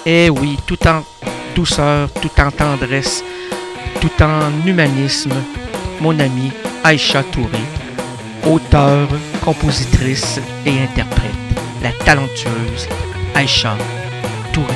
Eh oui, tout en douceur, tout en tendresse, tout en humanisme, mon amie Aïcha Touré, auteure, compositrice et interprète, la talentueuse Aïcha Touré.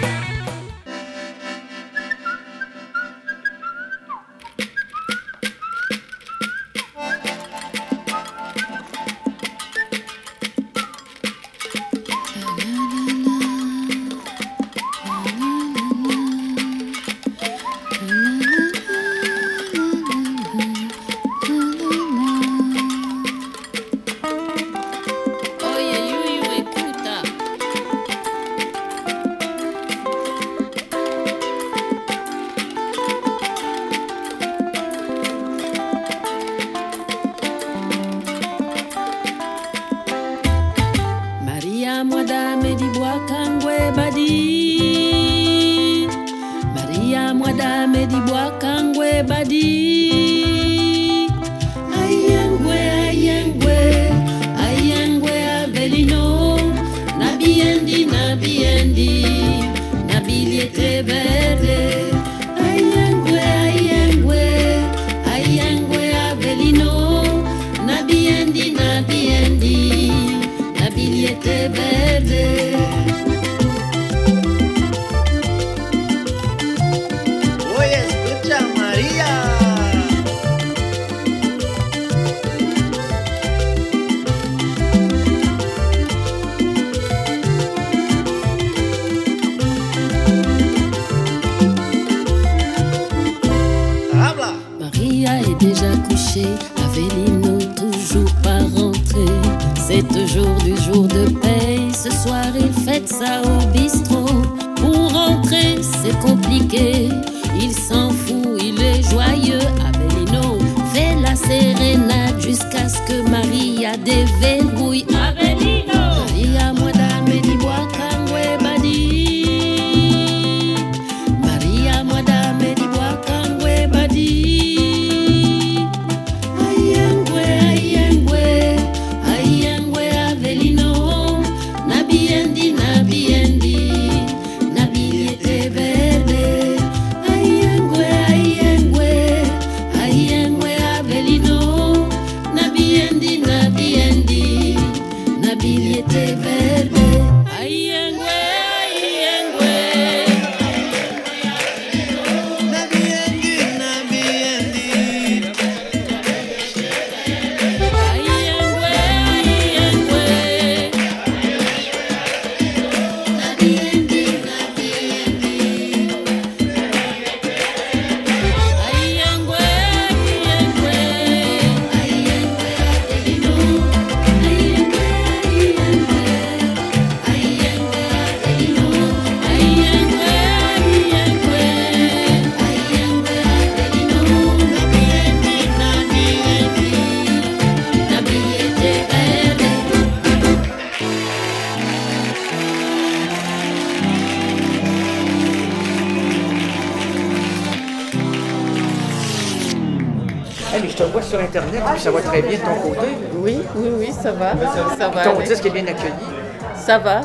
Je te vois sur Internet, puis ça va très bien de ton côté. Oui, ça va. Ça va. Ton disque est bien accueilli. Ça va.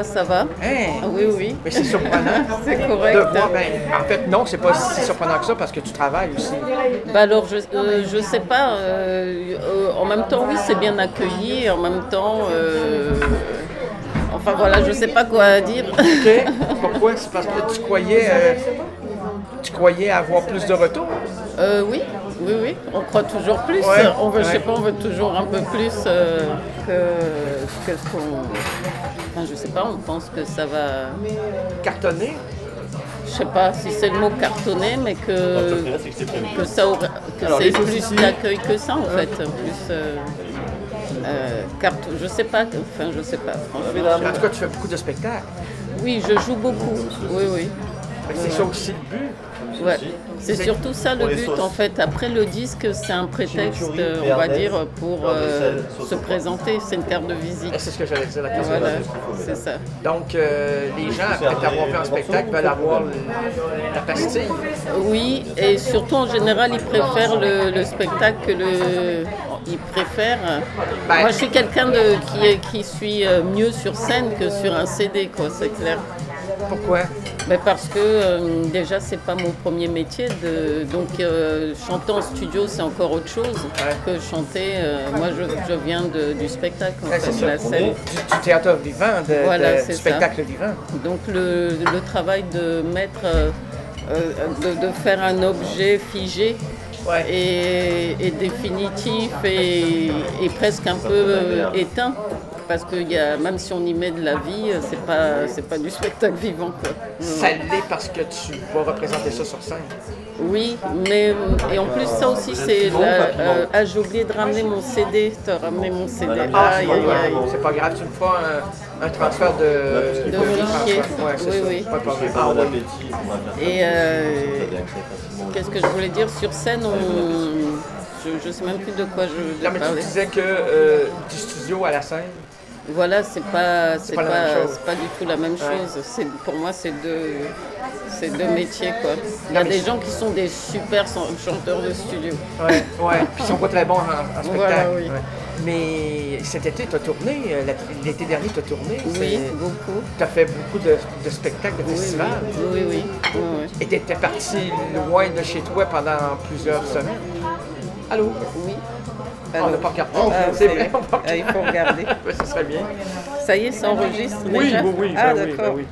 Hein? Oui. Mais c'est surprenant. C'est correct. De voir, en fait, non, c'est pas si surprenant que ça parce que tu travailles aussi. Alors, je sais pas. En même temps, oui, c'est bien accueilli. En même temps, enfin voilà, je sais pas quoi dire. OK. Pourquoi? C'est parce que tu croyais avoir plus de retours? Oui, on croit toujours plus. Ouais, on veut, je sais pas, on veut toujours un peu plus que ce qu'on. Enfin, je sais pas, on pense que ça va cartonner. Je sais pas si c'est le mot cartonner, mais que ça aura, que c'est plus d'accueil que ça en fait, plus. Je sais pas, franchement. En tout cas, tu fais beaucoup de spectacles. Oui, je joue beaucoup. Oui. Mais c'est ça aussi le but. Ouais. C'est surtout ça le but en fait. Après le disque, c'est un prétexte, on va dire, pour se présenter. C'est une carte de visite. C'est ce que j'allais dire, la carte de visite. C'est ça. Donc, les gens, après t'avoir fait un spectacle, veulent avoir la pastille. Oui, et surtout en général, ils préfèrent le spectacle que ils préfèrent. Moi, je suis quelqu'un qui suis mieux sur scène que sur un CD, quoi, c'est clair. Pourquoi? Mais parce que déjà c'est pas mon premier métier, donc chanter en studio c'est encore autre chose que chanter. Moi je viens du spectacle en fait, de la scène. Du théâtre vivant, du spectacle vivant. Donc le travail de mettre, de faire un objet figé et définitif et presque un peu éteint. Parce que même si on y met de la vie, c'est pas du spectacle vivant, quoi. Ça l'est parce que tu vas représenter ça sur scène. Oui, et en plus ça aussi c'est j'ai oublié de ramener mon CD, ramener mon CD. C'est pas grave, tu me feras un transfert de fichier. Oui. Pas de problème. Et qu'est-ce que je voulais dire sur scène, je sais même plus de quoi je parlais. Tu disais que du studio à la scène. Voilà, c'est pas du tout la même chose. Pour moi, c'est deux métiers, quoi. Il y a des gens qui sont des super chanteurs de studio. Ouais, puis ils sont pas très bons en spectacle. Voilà, oui. Ouais. Mais cet été, tu as tourné, l'été dernier, tu as tourné. Oui, beaucoup. Tu as fait beaucoup de spectacles, de festivals. Oui. Et tu étais parti loin de chez toi pendant plusieurs semaines. Allô? Oui. On n'a pas regardé. C'est vrai, il faut regarder. Oui, ce serait bien. Ça y est, ça enregistre déjà? Oui. Ah, d'accord. Oui.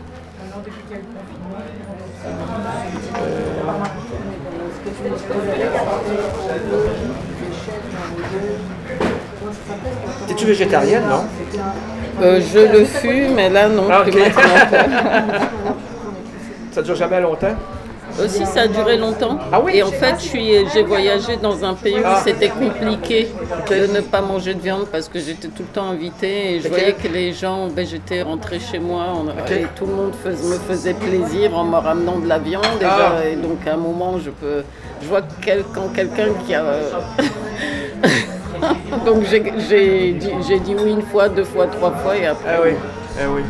T'es-tu végétarienne, non? Je le fus, mais là, non, plus maintenant. Ça dure jamais longtemps? Aussi, ça a duré longtemps. Ah oui? Et en fait, j'ai voyagé dans un pays où c'était compliqué de ne pas manger de viande parce que j'étais tout le temps invitée et je voyais que les gens, j'étais rentrée chez moi et tout le monde me faisait plaisir en me ramenant de la viande. Et donc, à un moment, je vois quand quelqu'un qui a... Donc, j'ai dit oui une fois, 2 fois, 3 fois et après... Ah oui.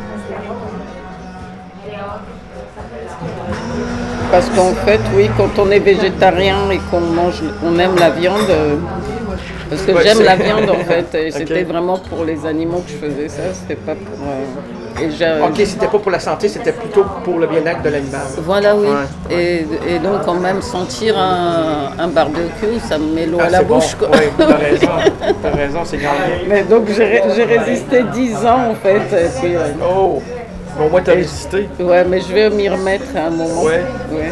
Parce qu'en fait, oui, quand on est végétarien et qu'on aime la viande, parce que j'aime la viande en fait, et c'était vraiment pour les animaux que je faisais ça, c'était pas pour... c'était pas pour la santé, c'était plutôt pour le bien-être de l'animal. Voilà, oui. Ouais. Et donc quand même sentir un barbecue, ça me met l'eau à la bouche. Bon. Oui, t'as raison, c'est gagné. Mais donc j'ai résisté 10 ans en fait. Et puis, Bon, moi, t'as résisté. Ouais, mais je vais m'y remettre à un moment. Ouais.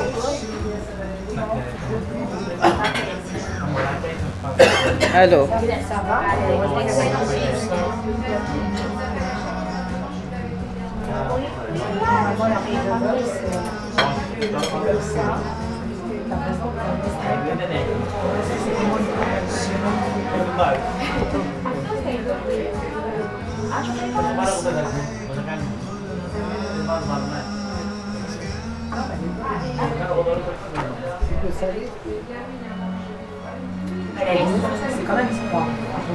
Alors. C'est quand même froid.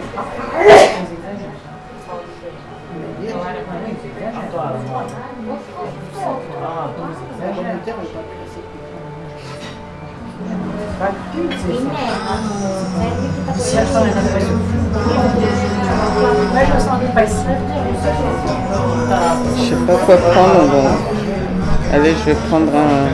Je sais pas quoi prendre. Bon. Allez, je vais prendre un...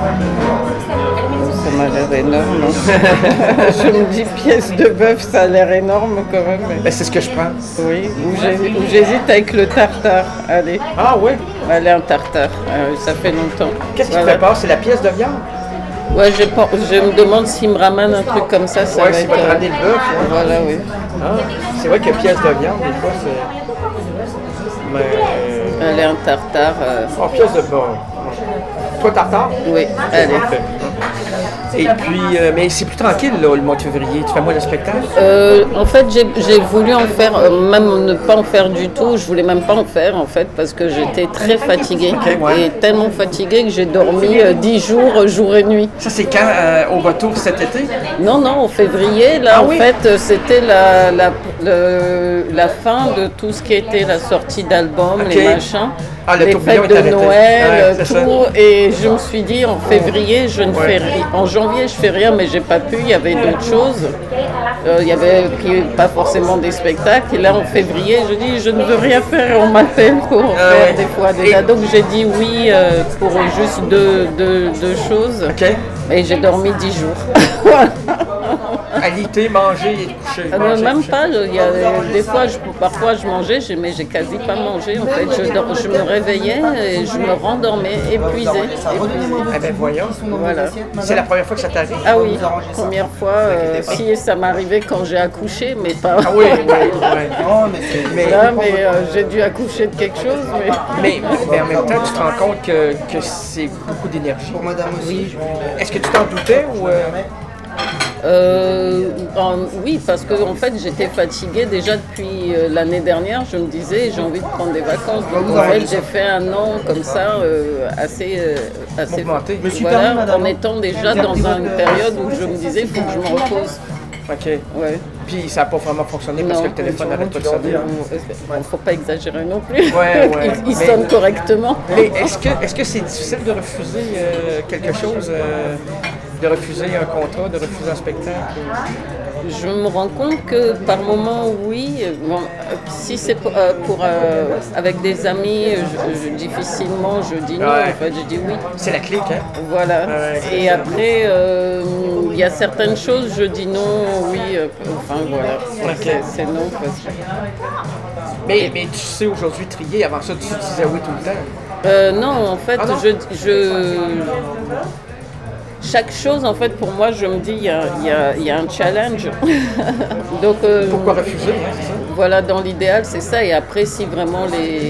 Ça m'a l'air énorme. Je me dis pièce de bœuf, ça a l'air énorme quand même. Ben, c'est ce que je prends. Oui, ou j'hésite avec le tartare. Allez. Ah oui? Allez, un tartare. Ça fait longtemps. Qu'est-ce qui te fait peur? C'est la pièce de viande? Ouais, je me demande s'il me ramène un truc comme ça. Ça va s'il va te ramener le bœuf. Ouais. Voilà, oui. C'est vrai que pièce de viande, des fois, c'est... Mais... Allez, un tartare. Pièce de bœuf. Toi, tartare? Oui, allez. Et puis, mais c'est plus tranquille, là, le mois de février. Tu fais moins de spectacles? En fait, j'ai voulu en faire, même ne pas en faire du tout. Je voulais même pas en faire, en fait, parce que j'étais très fatiguée. Et tellement fatiguée que j'ai dormi 10 jours, jour et nuit. Ça, c'est quand, au retour cet été? Non, en février. Là, fait, c'était la fin de tout ce qui était la sortie d'album, les machins. Ah, le les tourbillon fêtes est de arrêté. Noël, Ouais, c'est tout. Et je me suis dit, en février, je ne fais rien. En janvier, je fais rien, mais j'ai pas pu. Il y avait d'autres choses. Il y avait pas forcément des spectacles. Et là, en février, je dis, je ne veux rien faire. On m'appelle pour faire des fois déjà. Donc j'ai dit oui pour juste deux choses. OK. Et j'ai dormi 10 jours. Alité, manger et coucher. Manger, Même coucher. pas, il y a des fois, parfois je mangeais, mais j'ai quasi pas mangé en fait. Je me réveillais et je me rendormais épuisée. Eh bien, voyons. Voilà. C'est la première fois que ça t'arrive? Ah oui, première fois, si ça m'arrivait quand j'ai accouché, mais pas. Ah oui, oui. Mais, Là, mais j'ai dû accoucher de quelque chose. mais en même temps, tu te rends compte que c'est beaucoup d'énergie. Pour madame aussi. Est-ce que tu t'en doutais ou... Oui, parce que en fait j'étais fatiguée déjà depuis l'année dernière. Je me disais j'ai envie de prendre des vacances. Donc en fait j'ai fait un an comme ça assez Mouvementé. voilà, en étant déjà dans une période où je me disais il faut que je me repose. OK. Ouais. Puis ça n'a pas vraiment fonctionné parce que le téléphone n'arrête pas de sonner. Il ne faut pas exagérer non plus. Ouais. Il sonne correctement. Mais est-ce que c'est difficile de refuser quelque chose, de refuser un contrat, de refuser un spectacle? Je me rends compte que par moment, oui. Bon, si c'est avec des amis, difficilement je dis non. En fait, je dis oui. C'est la clique, hein? Voilà. Ouais. Et après, il y a certaines choses, je dis non, oui. Enfin voilà. Ok. C'est non parce que. Mais tu sais aujourd'hui trier. Avant ça, tu disais oui tout le temps. Non, en fait, non? Chaque chose, en fait, pour moi, je me dis, il y a un challenge. Donc, Pourquoi refuser, hein, c'est ça? voilà, dans l'idéal, c'est ça. Et après, si vraiment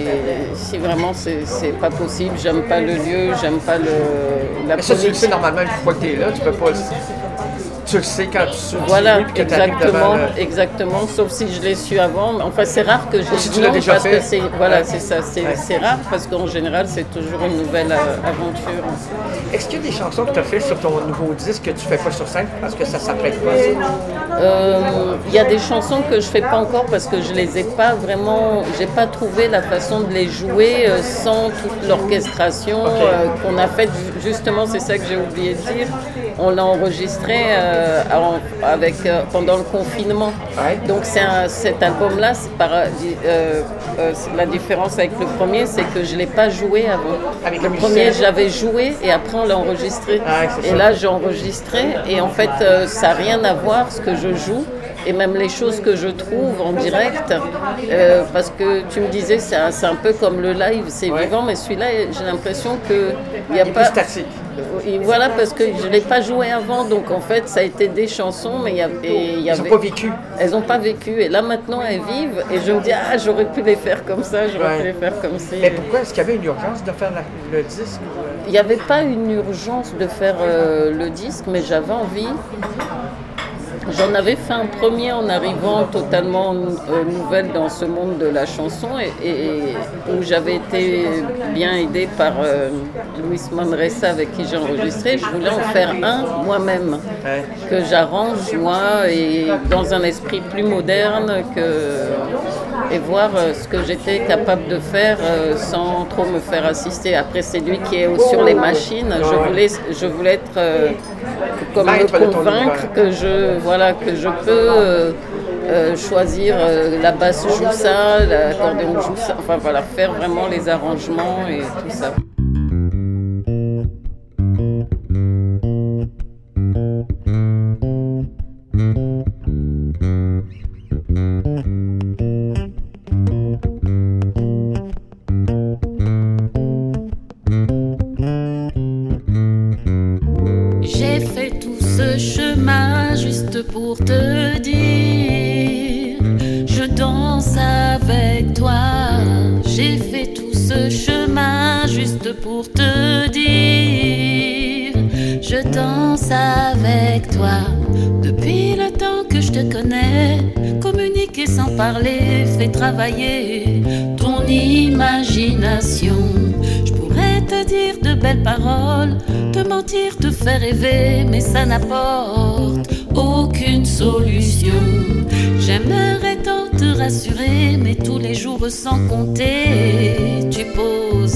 c'est pas possible, j'aime pas le lieu, j'aime pas la Mais ça, tu le politique. sais normalement une fois que tu es là, tu peux pas... Tu le sais quand tu Voilà, dis oui, puis que tu arrives devant exactement. Sauf si je l'ai su avant. Enfin, c'est rare que j'ai Si dit tu l'as non déjà parce fait. que c'est ça. C'est rare parce qu'en général, c'est toujours une nouvelle aventure. Est-ce qu'il y a des chansons que tu as fait sur ton nouveau disque que tu fais pas sur scène parce que ça s'apprête pas à ça? Il y a des chansons que je fais pas encore parce que je les ai pas vraiment. J'ai pas trouvé la façon de les jouer sans toute l'orchestration qu'on a faite. Justement, c'est ça que j'ai oublié de dire. On l'a enregistré pendant le confinement. Ouais. Donc cet album-là, la différence avec le premier, c'est que je l'ai pas joué avant. Avec Le le premier, musicien. j'avais joué et après on l'a enregistré. C'est Et ça. là, j'ai enregistré et en fait, ça n'a rien à voir ce que je joue. Et même les choses que je trouve en direct, parce que tu me disais, c'est un peu comme le live, c'est vivant, mais celui-là, j'ai l'impression qu'il n'y a Il est pas... plus statique. Et voilà, parce que je ne l'ai pas joué avant, donc en fait, ça a été des chansons, mais il y Ils avait... n'ont pas vécu. Elles n'ont pas vécu, et là maintenant elles vivent, et je me dis, j'aurais pu les faire comme ça, j'aurais pu les faire comme ci. Mais pourquoi est-ce qu'il y avait une urgence de faire le disque? Il n'y avait pas une urgence de faire le disque, mais j'avais envie. J'en avais fait un premier en arrivant totalement nouvelle dans ce monde de la chanson et où j'avais été bien aidée par Luis Manresa avec qui j'ai enregistré. Je voulais en faire un moi-même, que j'arrange moi et dans un esprit plus moderne et voir ce que j'étais capable de faire sans trop me faire assister. Après, c'est lui qui est sur les machines. Je voulais être comme Maître me de ton convaincre que je peux choisir la basse joue ça, l'accordéon joue ça. Enfin voilà, faire vraiment les arrangements et tout ça. J'ai fait tout ce chemin juste pour te dire, je danse avec toi. J'ai fait tout ce chemin juste pour te dire, je danse avec toi. Depuis le temps que je te connais, communiquer sans parler fait travailler ton imagination. Je pourrais te dire de belles paroles, te mentir, te faire rêver, mais ça n'apporte aucune solution. J'aimerais tant te rassurer, mais tous les jours sans compter, tu poses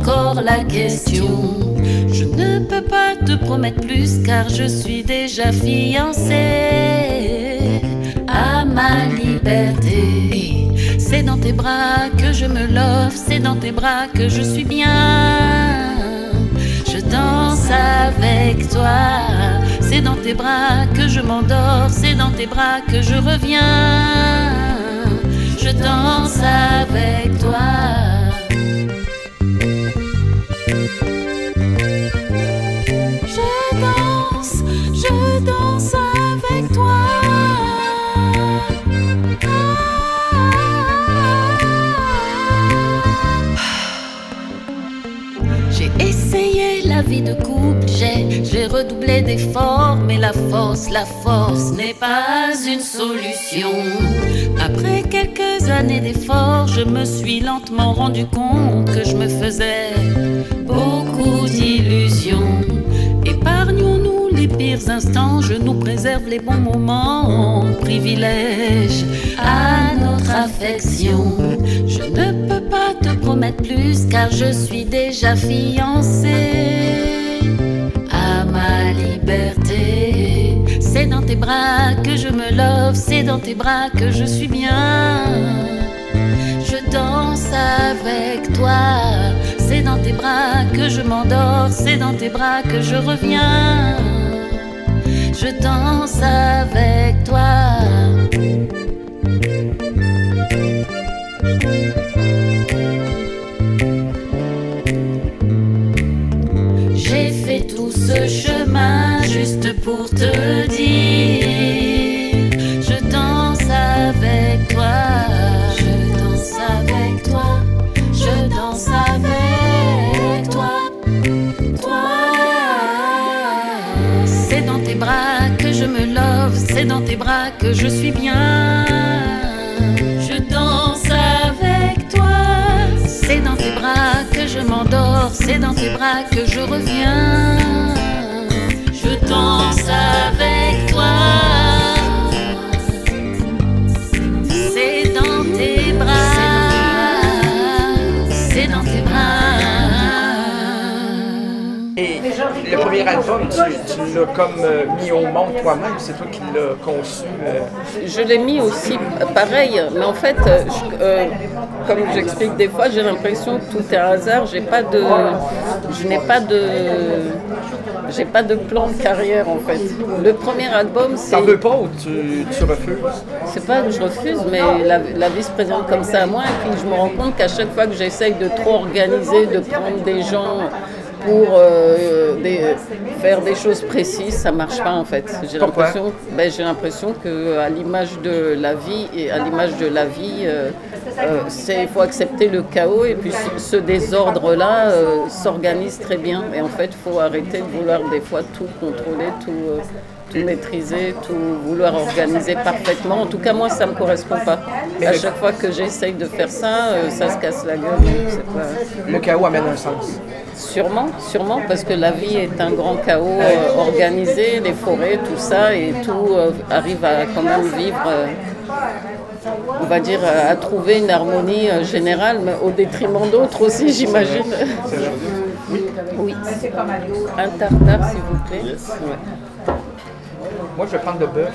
encore la question. Je ne peux pas te promettre plus car je suis déjà fiancée à ma liberté. C'est dans tes bras que je me love, c'est dans tes bras que je suis bien. Je danse avec toi, c'est dans tes bras que je m'endors, c'est dans tes bras que je reviens. Je danse avec toi. Je danse avec toi. J'ai essayé la vie de couple, j'ai redoublé d'efforts, mais la force n'est pas une solution. Après quelques années d'efforts, je me suis lentement rendu compte que je me faisais beaucoup d'illusions. Épargnons-nous les pires instants, je nous préserve les bons moments, privilège à notre affection. Je ne peux pas te promettre plus car je suis déjà fiancée à ma liberté. C'est dans tes bras que je me love, c'est dans tes bras que je suis bien. Je danse avec toi, c'est dans tes bras que je m'endors, c'est dans tes bras que je reviens. Je danse avec toi. J'ai fait tout ce chemin juste pour te dire, je danse avec toi. Je danse avec toi, je danse avec toi. C'est dans tes bras que je me love, c'est dans tes bras que je suis bien. Je danse avec toi. C'est dans tes bras que je m'endors, c'est dans tes bras que je reviens. Je danse avec toi. C'est dans tes bras, c'est dans tes bras. Et le premier album, tu l'as comme mis au monde toi-même, c'est toi qui l'as conçu. Je l'ai mis aussi pareil, mais en fait, comme j'explique des fois, j'ai l'impression que tout est un hasard. J'ai pas de plan de carrière en fait. Le premier album, c'est. T'en veux pas ou tu refuses? C'est pas que je refuse, mais la vie se présente comme ça à moi. Et puis je me rends compte qu'à chaque fois que j'essaye de trop organiser, de prendre des gens pour faire des choses précises, ça marche pas en fait. J'ai l'impression que à l'image de la vie il faut accepter le chaos et puis ce désordre-là s'organise très bien. Et en fait, il faut arrêter de vouloir des fois tout contrôler, tout maîtriser, tout vouloir organiser parfaitement. En tout cas, moi, ça ne me correspond pas. À chaque fois que j'essaye de faire ça, ça se casse la gueule. Le chaos amène un sens. Sûrement, parce que la vie est un grand chaos organisé, les forêts, tout ça, et tout arrive à quand même vivre, on va dire, à trouver une harmonie générale, mais au détriment d'autres aussi, j'imagine. Oui. Un tartare, s'il vous plaît. Yes. Ouais. Moi, je vais prendre le bœuf.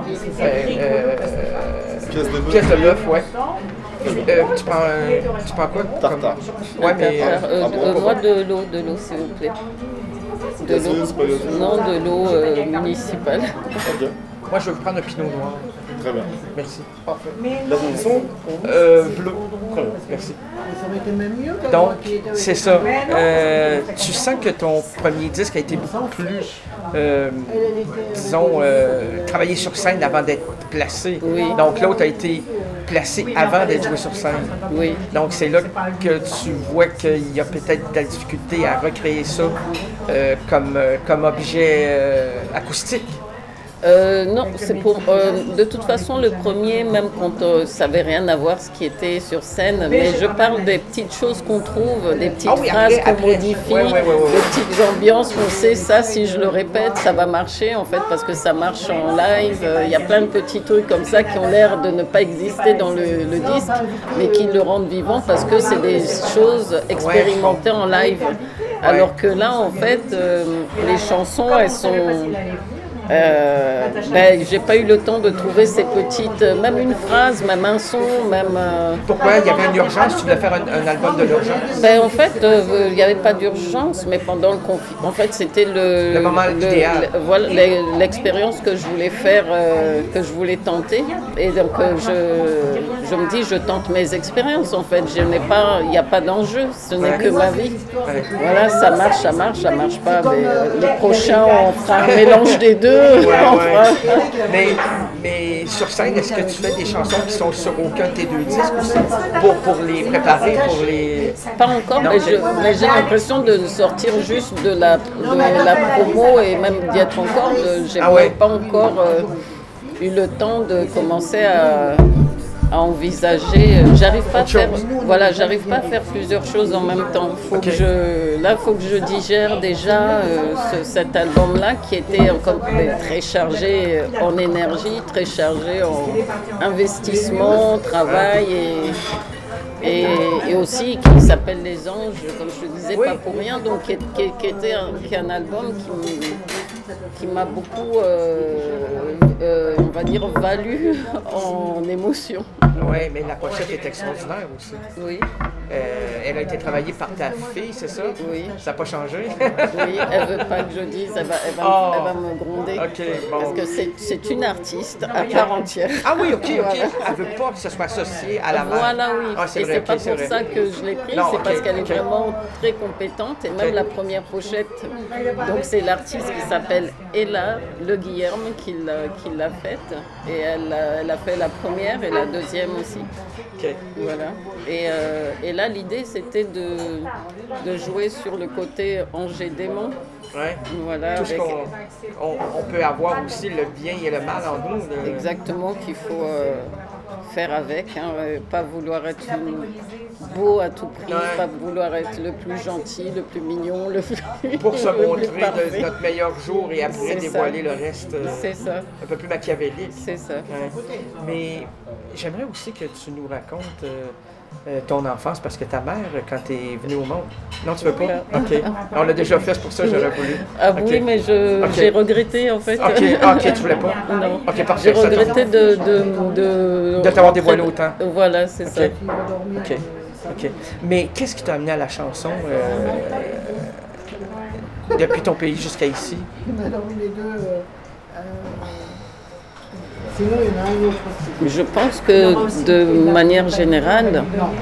Pièce de bœuf. Ouais. Tu prends quoi? Tartare. Ouais, mais. Moi, de l'eau, s'il vous plaît. De l'eau. Non, de l'eau municipale. Ok, Moi, je vais vous prendre un pinot noir. très bien. Merci. Parfait. La boisson? Bleu. Très bien. Merci. Donc, c'est ça. Tu sens que ton premier disque a été beaucoup plus, disons, travaillé sur scène avant d'être placé. Oui. Donc, l'autre a été placé avant d'être joué sur scène. Oui. Donc, c'est là que tu vois qu'il y a peut-être de la difficulté à recréer ça comme objet acoustique. Non, c'est pour. De toute façon, le premier, même quand ça n'avait rien à voir ce qui était sur scène, mais je parle des petites choses qu'on trouve, des petites phrases qu'on modifie, des petites ambiances qu'on sait, ça, si je le répète, ça va marcher en fait, parce que ça marche en live. Il y a plein de petits trucs comme ça qui ont l'air de ne pas exister dans le disque, mais qui le rendent vivant parce que c'est des choses expérimentées en live. Alors que là, en fait, les chansons, elles sont. J'ai pas eu le temps de trouver ces petites, même une phrase, même un son, même. Pourquoi il y avait une urgence? Tu voulais faire un album de l'urgence? En fait, il n'y avait pas d'urgence, mais pendant le confinement, en fait, c'était le moment idéal. Voilà l'expérience que je voulais faire, que je voulais tenter. Et donc, je me dis, je tente mes expériences. En fait, il n'y a pas d'enjeu, ce n'est que ma vie. Ouais. Voilà, ça marche pas. Mais les prochains, on fera un mélange des deux. Mais sur scène, est-ce que tu fais des chansons qui sont sur aucun de tes deux disques aussi pour les préparer, pour les... Pas encore, mais j'ai l'impression de sortir juste de la promo et même d'y être encore. J'ai pas encore eu le temps de commencer à envisager. J'arrive pas à faire plusieurs choses en même temps. Faut que je digère déjà cet album-là qui était encore très chargé en énergie, très chargé en investissement, travail et aussi qui s'appelle Les Anges, comme je le disais, pas pour rien, donc qui est un album qui m'a beaucoup, on va dire, valu en émotion. Oui, mais la pochette est extraordinaire aussi. Oui. Elle a été travaillée par ta fille, c'est ça? Oui. Ça n'a pas changé? Oui, elle ne veut pas que je dise, elle va me gronder. OK, bon. Parce que c'est une artiste à part entière. Ah oui, OK. Voilà. Elle ne veut pas que ce soit associé à la mère. Voilà, oui. C'est et vrai, c'est pas c'est pour vrai. ça que je l'ai prise, c'est parce qu'elle est vraiment très compétente. Et même la première pochette, donc c'est l'artiste qui s'appelle Ella Le Guillerme qui l'a faite. Et elle a fait la première et la deuxième aussi. OK. Voilà. Et là, l'idée, c'était de jouer sur le côté ange-démon. Ouais. Voilà, tout ce qu'on peut avoir aussi, le bien et le mal en nous. Exactement, qu'il faut faire avec. Pas vouloir être beau à tout prix, pas vouloir être le plus gentil, le plus mignon, le plus pour se montrer parfait. notre meilleur jour et après dévoiler le reste. C'est ça. Un peu plus machiavélique. C'est ça. Ouais. Mais j'aimerais aussi que tu nous racontes ton enfance, parce que ta mère, quand tu es venue au monde... Non, tu veux pas? OK. On l'a déjà fait, c'est pour ça que j'aurais voulu. Ah oui, mais j'ai regretté, en fait. OK, tu voulais pas? Non. OK, parfait. J'ai regretté de t'avoir dévoilé autant. Voilà, c'est ça. OK. Mais qu'est-ce qui t'a amené à la chanson depuis ton pays jusqu'à ici? Je pense que de manière générale,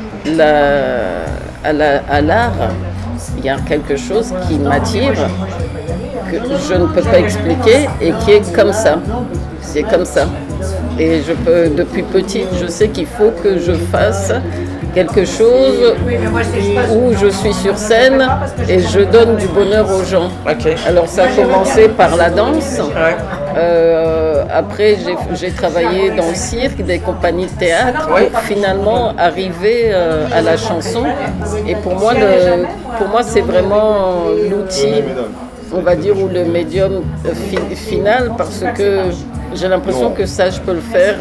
à l'art, il y a quelque chose qui m'attire, que je ne peux pas expliquer et qui est comme ça. C'est comme ça. Et depuis petite, je sais qu'il faut que je fasse quelque chose où je suis sur scène et je donne du bonheur aux gens. Okay. Alors ça a commencé par la danse. Après, j'ai travaillé dans le cirque, des compagnies de théâtre, pour finalement arriver à la chanson. Et pour moi, c'est vraiment l'outil, on va dire, ou le médium final, parce que j'ai l'impression que ça, je peux le faire.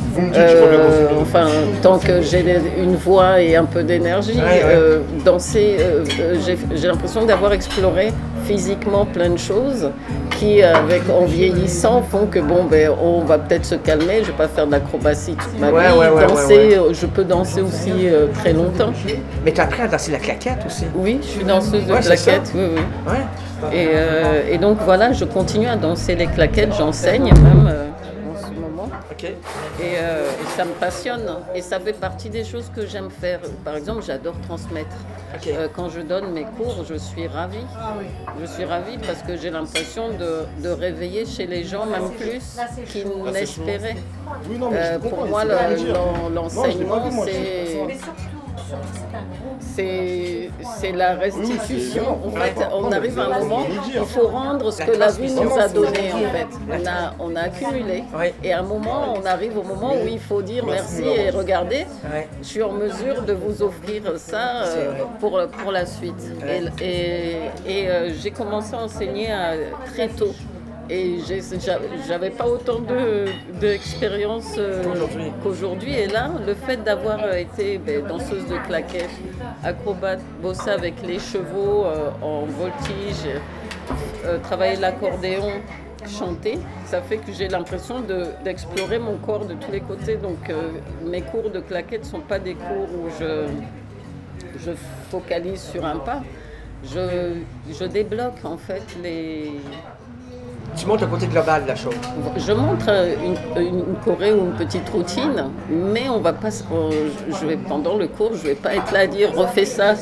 Tant que j'ai une voix et un peu d'énergie, danser, j'ai l'impression d'avoir exploré physiquement plein de choses qui, en vieillissant, font que on va peut-être se calmer. Je ne vais pas faire de l'acrobatie toute ma vie. Je peux danser aussi très longtemps. Mais tu as appris à danser la claquette aussi? Oui, je suis danseuse de claquettes. Oui. Et donc voilà, je continue à danser les claquettes, j'enseigne même en ce moment. Okay. Et ça me passionne. Et ça fait partie des choses que j'aime faire. Par exemple, j'adore transmettre. Okay. Quand je donne mes cours, je suis ravie. Je suis ravie parce que j'ai l'impression de réveiller chez les gens, même plus qu'ils n'espéraient. Pour moi, l'enseignement, C'est la restitution. En fait, on arrive à un moment où il faut rendre ce que la vie nous a donné. En fait, on a accumulé. Et à un moment, on arrive au moment où il faut dire merci et regardez, je suis en mesure de vous offrir ça pour la suite. Et j'ai commencé à enseigner très tôt. Et j'avais pas autant d'expérience qu'aujourd'hui. Et là, le fait d'avoir été danseuse de claquettes, acrobate, bosser avec les chevaux en voltige, travailler l'accordéon, chanter, ça fait que j'ai l'impression d'explorer mon corps de tous les côtés. Donc mes cours de claquettes ne sont pas des cours où je focalise sur un pas. Je débloque en fait les... Tu montres le côté global de la chose. Je montre une choré ou une petite routine, mais on va pas. Pendant le cours, je vais pas être là à dire refais ça.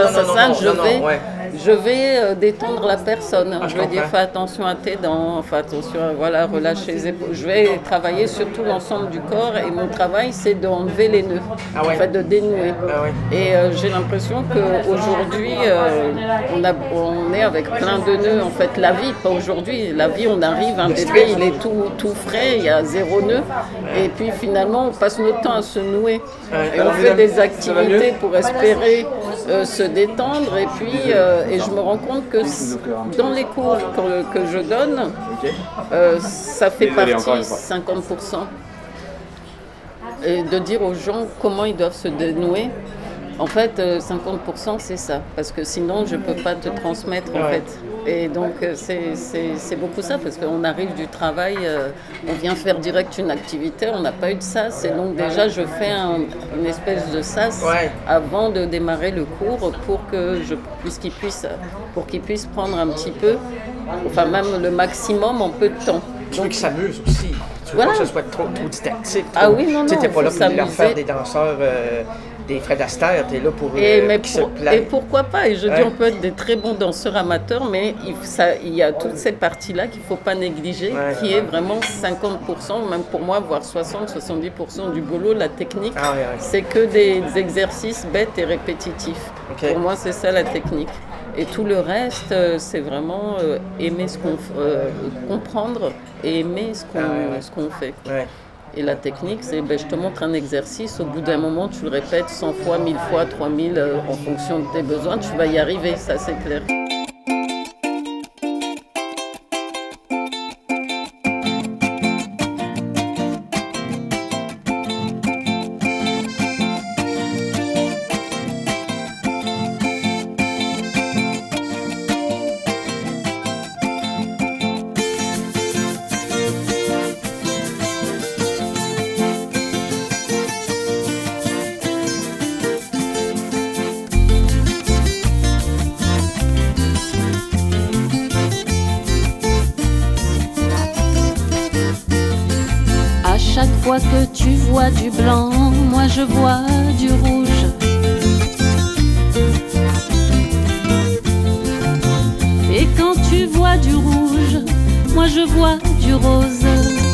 Je vais détendre la personne. Je vais dire fais attention à tes dents, fais attention, voilà, relâche les épaules. Je vais travailler sur tout l'ensemble du corps et mon travail c'est d'enlever les nœuds, en fait, de dénouer. Et j'ai l'impression qu'aujourd'hui on est avec plein de nœuds. En fait, la vie, pas aujourd'hui. La vie, on arrive, un bébé, il est tout frais, il y a 0 nœud. Et puis finalement, on passe notre temps à se nouer. Et on fait des activités pour espérer se détendre. Et puis, et je me rends compte que dans les cours que je donne, ça fait partie 50%. Et de dire aux gens comment ils doivent se dénouer. En fait, 50% c'est ça, parce que sinon je ne peux pas te transmettre en fait. Et donc c'est beaucoup ça, parce qu'on arrive du travail, on vient faire direct une activité, on n'a pas eu de sas, et donc déjà je fais une espèce de sas avant de démarrer le cours pour qu'ils puissent prendre un petit peu, enfin même le maximum en peu de temps. Donc ils s'amusent aussi. Tu veux pas que ce soit trop didactique. Ah oui, non, tu n'es pas là pour leur faire des danseurs, des Fred Astaire, tu es là pour se plaindre. Et pourquoi pas? Et je dis, on peut être des très bons danseurs amateurs, mais il y a toute cette partie-là qu'il ne faut pas négliger, qui est vraiment 50%, même pour moi, voire 60-70% du boulot, la technique. C'est que des exercices bêtes et répétitifs. Pour moi, c'est ça la technique. Et tout le reste, c'est vraiment aimer ce qu'on comprendre et aimer ce qu'on fait. Et la technique, c'est je te montre un exercice, au bout d'un moment, tu le répètes 100 fois, 1000 fois, 3000, en fonction de tes besoins, tu vas y arriver, ça c'est clair. Chaque fois que tu vois du blanc, moi je vois du rouge. Et quand tu vois du rouge, moi je vois du rose.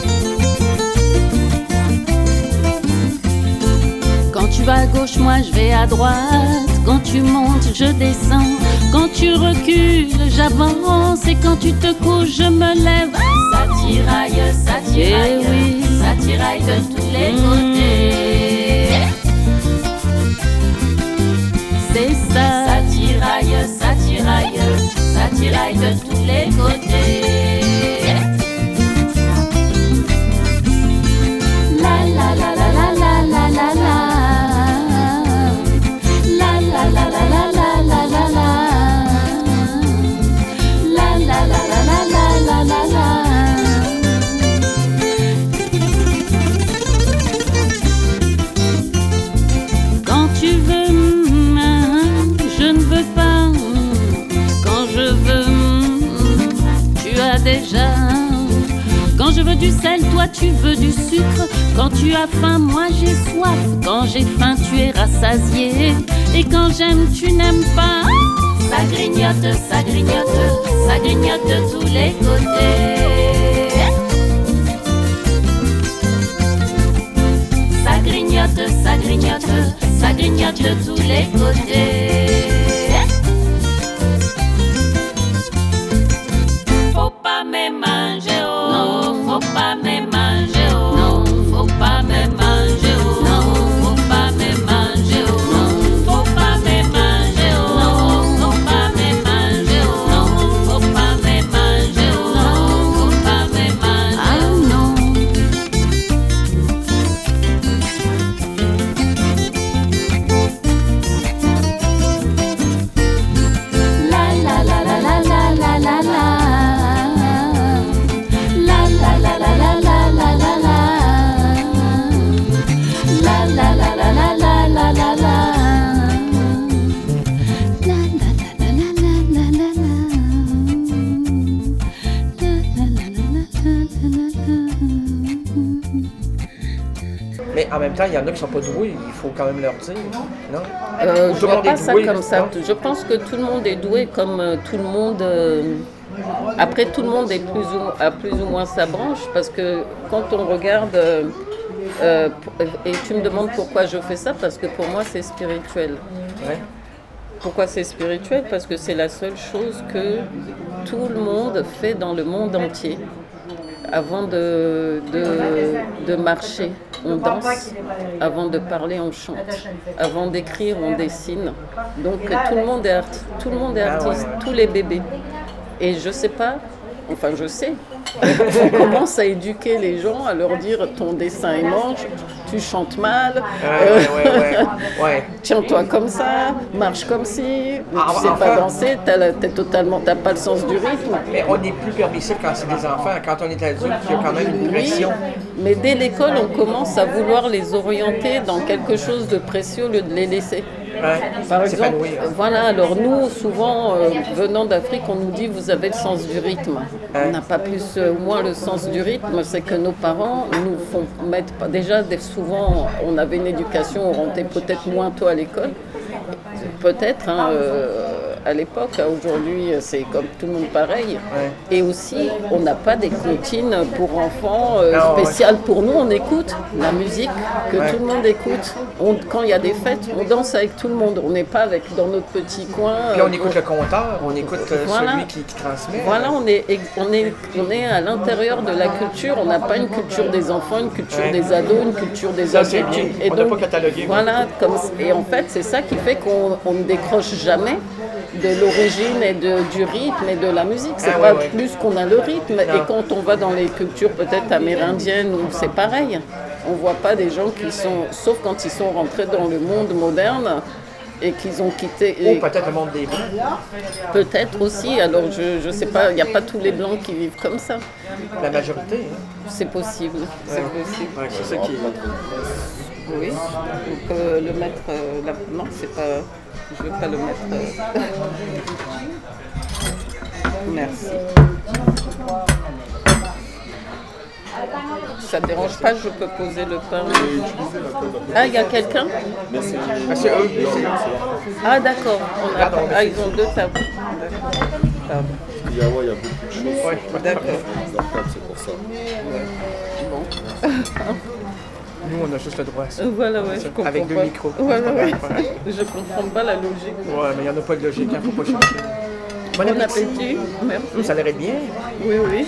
Quand tu vas à gauche, moi je vais à droite. Quand tu montes, je descends. Quand tu recules, j'avance. Et quand tu te couches, je me lève. Ça tiraille, oui. Ça tiraille de tous les côtés. C'est ça. Ça tiraille de tous les côtés. La la la la la la la la la. La la la la la la la la la. La la la la la la la la la. Déjà, quand je veux du sel, toi tu veux du sucre. Quand tu as faim, moi j'ai soif. Quand j'ai faim, tu es rassasié. Et quand j'aime, tu n'aimes pas. Ça grignote, ça grignote, ça grignote de tous les côtés. Ça grignote, ça grignote, ça grignote de tous les côtés. Faut pas me manger, oh, non, faut pas me manger, oh, non, faut pas me manger, oh, non, faut pas me manger, oh, non, faut pas me manger, oh, non, faut pas me manger, oh, non, faut pas me manger, oh, non, faut pas me manger, ah non. La la la la la la la la la. La la la la la la la la la. La la la la la la la la la. La la la la la la la la la. La la la la la la la. Mais en même temps, il y en a qui sont pas doués, il faut quand même leur dire, non? Je vois pas ça comme ça. Je pense que tout le monde est doué comme tout le monde. Après, tout le monde est a plus ou moins sa branche parce que quand on regarde, et tu me demandes pourquoi je fais ça, parce que pour moi c'est spirituel. Ouais. Pourquoi c'est spirituel? Parce que c'est la seule chose que tout le monde fait dans le monde entier. Avant de marcher, on danse. Avant de parler, on chante. Avant d'écrire, on dessine. Donc tout le monde est artiste, tous les bébés. Et je sais pas, enfin je sais, on commence à éduquer les gens, à leur dire ton dessin est moche, tu chantes mal, Ouais. tiens-toi comme ça, marche comme si, tu sais pas danser, t'as pas le sens du rythme. Mais on est plus permissif quand c'est des enfants. Quand on est adulte, il y a quand même une pression. Mais dès l'école, on commence à vouloir les orienter dans quelque chose de précieux au lieu de les laisser. Ouais. Par exemple, s'épanouir. voilà, alors nous, souvent, venant d'Afrique, on nous dit vous avez le sens du rythme. On n'a pas plus ou moins le sens du rythme, c'est que nos parents nous font mettre, déjà souvent, on avait une éducation, on rentrait peut-être moins tôt à l'école, peut-être, à l'époque, aujourd'hui c'est comme tout le monde pareil. Ouais. Et aussi, on n'a pas des comptines pour enfants spéciales pour nous, on écoute la musique que tout le monde écoute. Quand il y a des fêtes, on danse avec tout le monde, on n'est pas dans notre petit coin. Puis on écoute le compteur, on écoute celui qui transmet. Voilà, on est à l'intérieur de la culture, on n'a pas une culture des enfants, une culture des ados, une culture des Ça, c'est adultes. bien. On n'a pas catalogué. Voilà, et en fait, c'est ça qui fait qu'on ne décroche jamais de l'origine et du rythme et de la musique. C'est pas plus qu'on a le rythme. Non. Et quand on va dans les cultures peut-être amérindiennes, où c'est pareil. On voit pas des gens qui sont, sauf quand ils sont rentrés dans le monde moderne et qu'ils ont quitté. Ou peut-être le monde des blancs. Peut-être aussi. Alors je sais pas, il n'y a pas tous les blancs qui vivent comme ça. La majorité. Hein. C'est possible. C'est possible. Ouais, c'est ça qui est. Oui. Donc le mettre. Non, c'est pas. Je veux pas le mettre. Merci. Ça ne dérange pas, je peux poser le pain. Ah, il y a quelqu'un? C'est eux. Ah, d'accord. Ils ont deux tables. Pardon. Il y a beaucoup de choses. Ouais, D'accord. C'est pour ça. Nous, on a juste le droit à ça. Voilà, ouais, je comprends Avec deux pas. micros. Voilà, ouais. Je comprends pas la logique. Ouais, mais il n'y en a pas de logique, il ne faut pas chercher. Bon appétit. Merci. Ça l'air bien. Oui, oui.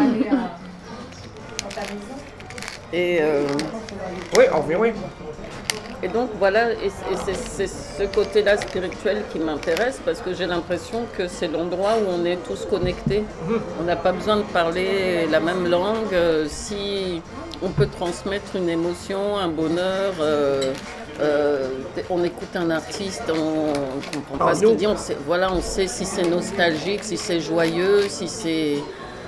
Et Oui, on revient, oui. Et donc voilà, et c'est ce côté-là spirituel qui m'intéresse parce que j'ai l'impression que c'est l'endroit où on est tous connectés. On n'a pas besoin de parler la même langue. Si on peut transmettre une émotion, un bonheur, on écoute un artiste, on ne comprend pas ce qu'il dit. On sait si c'est nostalgique, si c'est joyeux, si c'est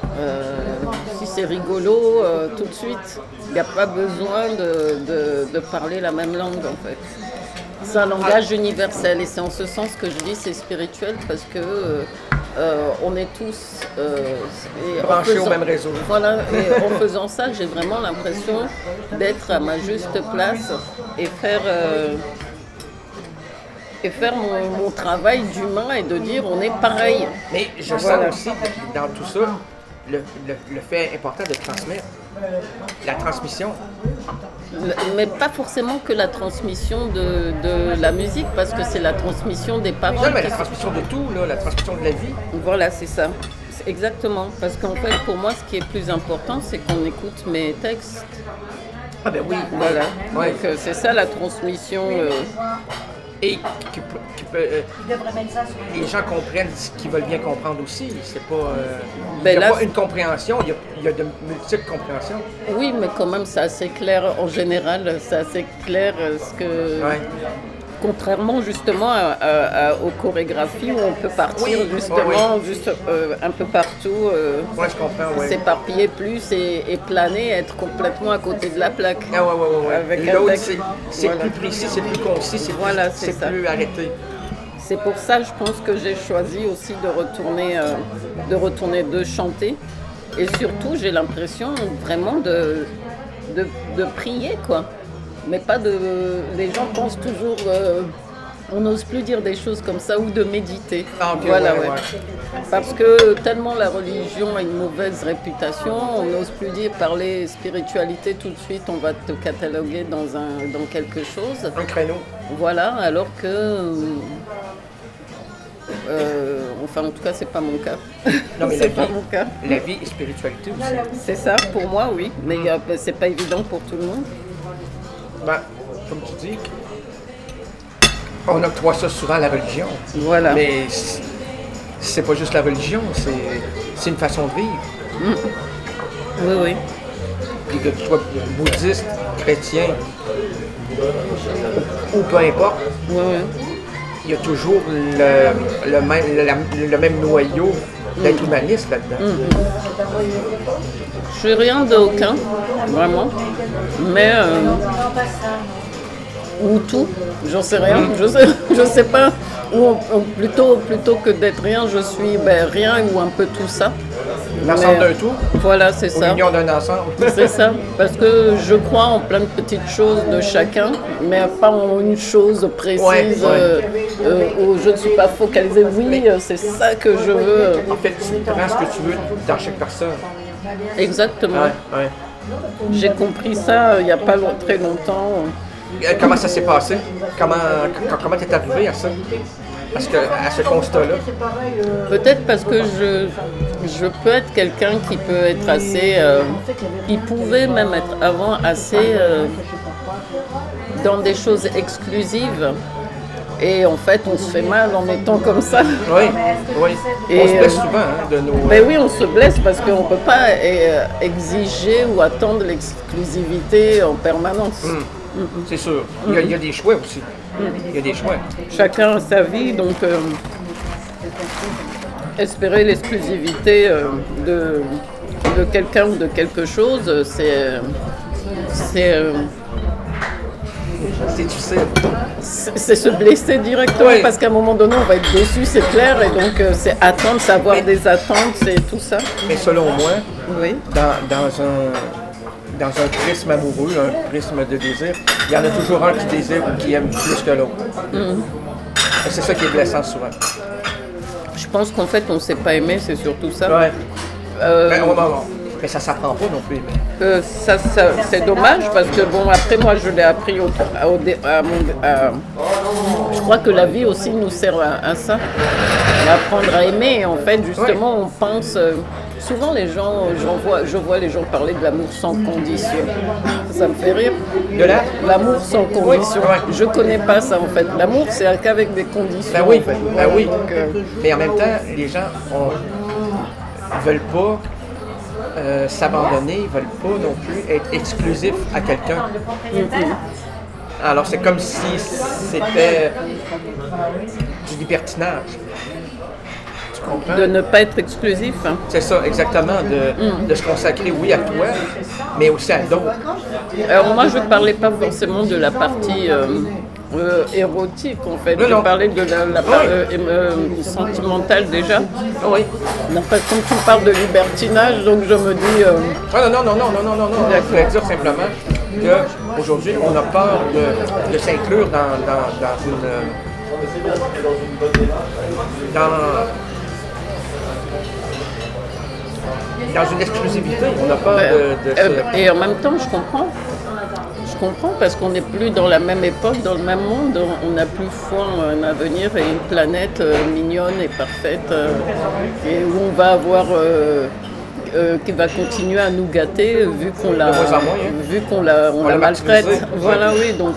rigolo, tout de suite. Il n'y a pas besoin de parler la même langue en fait. C'est un langage universel et c'est en ce sens que je dis c'est spirituel parce que on est tous branchés au même réseau. Voilà, et en faisant ça, j'ai vraiment l'impression d'être à ma juste place et faire mon travail d'humain et de dire on est pareil. Mais je sens aussi dans tout ça le fait important de transmettre, la transmission. Mais pas forcément que la transmission de la musique, parce que c'est la transmission des paroles. Non, mais la transmission de tout, là, la transmission de la vie. Voilà, c'est ça. Exactement. Parce qu'en fait, pour moi, ce qui est plus important, c'est qu'on écoute mes textes. Ah ben oui. Voilà. Ouais. Donc c'est ça la transmission. Et les gens comprennent ce qu'ils veulent bien comprendre aussi. C'est pas, il n'y a pas une compréhension, il y a de multiples compréhensions. Oui, mais quand même, c'est assez clair en général. C'est assez clair ce que. Ouais. Contrairement justement aux chorégraphies où on peut partir juste un peu partout, je comprends, s'éparpiller plus et planer, être complètement à côté de la plaque. Ah ouais. Avec l'autre, c'est plus précis, c'est plus concis, c'est plus arrêté. C'est pour ça, je pense que j'ai choisi aussi de retourner de chanter. Et surtout, j'ai l'impression vraiment de prier, quoi. Mais pas de... Les gens pensent toujours... on n'ose plus dire des choses comme ça ou de méditer. Ah, okay, voilà, ouais. Parce que tellement la religion a une mauvaise réputation, on n'ose plus dire spiritualité tout de suite, on va te cataloguer dans quelque chose. Un créneau. Voilà, alors que... enfin, en tout cas, c'est pas mon cas. Non, mais c'est pas mon cas. La vie et spiritualité aussi. C'est ça, pour moi, oui. Mais c'est pas évident pour tout le monde. Ben, comme tu dis, on octroie ça souvent à la religion. Voilà. Mais c'est pas juste la religion, c'est une façon de vivre. Oui. Puis que tu sois bouddhiste, chrétien, ou peu importe, il y a toujours le même noyau d'être humaniste là-dedans. Je suis rien d'aucun, vraiment. Mais ou tout, j'en sais rien. Je sais pas. Ou plutôt que d'être rien, je suis rien ou un peu tout ça. L'ensemble d'un tout. Voilà, c'est ça. L'union d'un ensemble. C'est ça. Parce que je crois en plein de petites choses de chacun, mais pas en une chose précise où je ne suis pas focalisée. Oui, c'est ça que je veux. En fait, tu prends ce que tu veux dans chaque personne. Exactement. Ouais. J'ai compris ça il n'y a pas très longtemps. Comment ça s'est passé? Comment tu es arrivé à ça? À ce constat-là? Peut-être parce que je peux être quelqu'un qui peut être assez... il pouvait même être avant assez dans des choses exclusives. Et en fait, on se fait mal en étant comme ça. Oui. Et, on se blesse souvent de nos... Ben oui, on se blesse parce qu'on ne peut pas exiger ou attendre l'exclusivité en permanence. C'est sûr. Il y a des choix aussi. Il y a des choix. Chacun a sa vie, donc espérer l'exclusivité de quelqu'un ou de quelque chose, c'est se blesser directement parce qu'à un moment donné on va être déçu, c'est clair, et donc c'est attendre, savoir des attentes, c'est tout ça. Mais selon moi, dans un prisme amoureux, un prisme de désir, il y en a toujours un qui désire ou qui aime plus que l'autre. Et c'est ça qui est blessant souvent. Je pense qu'en fait on ne sait pas aimer, c'est surtout ça. Ouais. Mais ça s'apprend pas non plus. Ça, c'est dommage parce que après moi je l'ai appris je crois que la vie aussi nous sert à ça, à apprendre à aimer. En fait, justement, on pense souvent les gens, je vois les gens parler de l'amour sans condition. Ça me fait rire. De l'amour sans condition. Je connais pas ça en fait. L'amour, c'est qu'avec des conditions. Oui. En fait. Oui. Donc, mais en même temps, les gens veulent pas s'abandonner, ils veulent pas non plus être exclusifs à quelqu'un. Alors c'est comme si c'était du libertinage. Tu comprends? De ne pas être exclusif. Hein. C'est ça, exactement, de se consacrer, oui, à toi, mais aussi à d'autres. Alors moi, je ne parlais pas forcément de la partie érotique, en fait. Je parlais de la partie sentimentale déjà. Oui. Non, parce que tu parles de libertinage, donc je me dis... Non. Je voulais dire simplement qu'aujourd'hui, on a peur de s'inclure dans une exclusivité. On n'a pas Et en même temps, je comprends. Je comprends parce qu'on n'est plus dans la même époque, dans le même monde. On n'a plus foi en un avenir et une planète mignonne et parfaite et où on va avoir... qui va continuer à nous gâter vu qu'on la, vu qu'on la, on la maltraite. Voilà, oui, donc...